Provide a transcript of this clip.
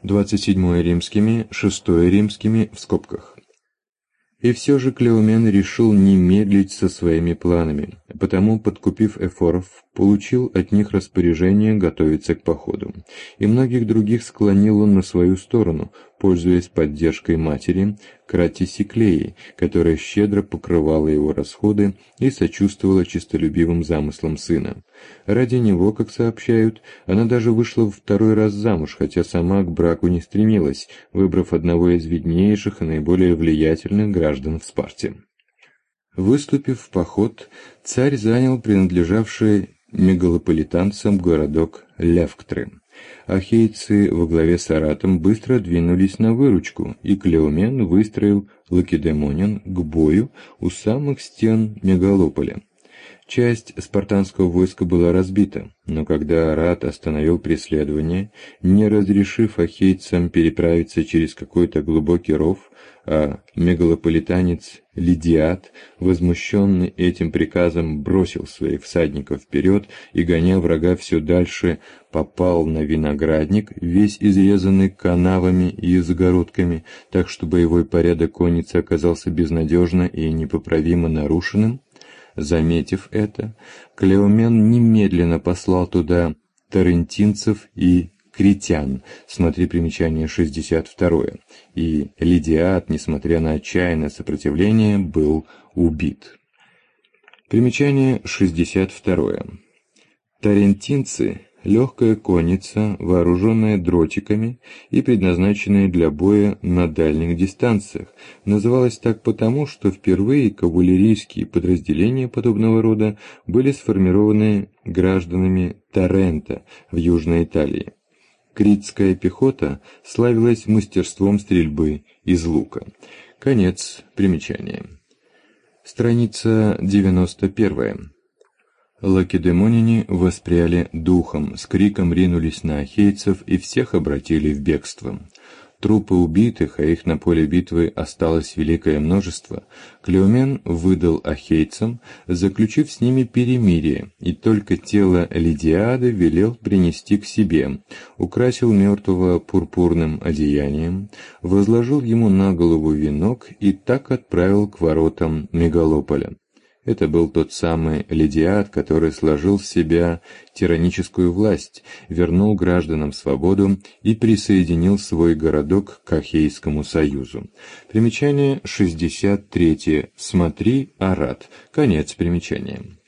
27 римскими, 6 римскими в скобках. И все же Клеомен решил не медлить со своими планами, потому, подкупив эфоров, получил от них распоряжение готовиться к походу. И многих других склонил он на свою сторону, пользуясь поддержкой матери Кратисиклеи, которая щедро покрывала его расходы и сочувствовала честолюбивым замыслам сына. Ради него, как сообщают, она даже вышла второй раз замуж, хотя сама к браку не стремилась, выбрав одного из виднейших и наиболее влиятельных граждан в Спарте. Выступив в поход, царь занял принадлежавший мегалополитанцам городок Левктры. Ахейцы во главе с Аратом быстро двинулись на выручку, и Клеомен выстроил лакедемонян к бою у самых стен мегалополя. Часть спартанского войска была разбита, но когда Арат остановил преследование, не разрешив ахейцам переправиться через какой-то глубокий ров, а мегалополитанец Лидиад, возмущенный этим приказом, бросил своих всадников вперед и, гоня врага все дальше, попал на виноградник, весь изрезанный канавами и загородками, так что боевой порядок конницы оказался безнадежно и непоправимо нарушенным. Заметив это, Клеомен немедленно послал туда тарентинцев и критян, смотри примечание 62, и Лидиад, несмотря на отчаянное сопротивление, был убит. Примечание 62. Тарентинцы — легкая конница, вооруженная дротиками и предназначенная для боя на дальних дистанциях. Называлась так потому, что впервые кавалерийские подразделения подобного рода были сформированы гражданами Тарента в Южной Италии. Критская пехота славилась мастерством стрельбы из лука. Конец примечания. Страница 91. Лакедемоняне воспряли духом, с криком ринулись на ахейцев и всех обратили в бегство. Трупы убитых, а их на поле битвы осталось великое множество, Клеомен выдал ахейцам, заключив с ними перемирие, и только тело Лидиады велел принести к себе, украсил мертвого пурпурным одеянием, возложил ему на голову венок и так отправил к воротам мегалополя. Это был тот самый Лидиад, который сложил в себя тираническую власть, вернул гражданам свободу и присоединил свой городок к Ахейскому союзу. Примечание 63. Смотри Арат. Конец примечания.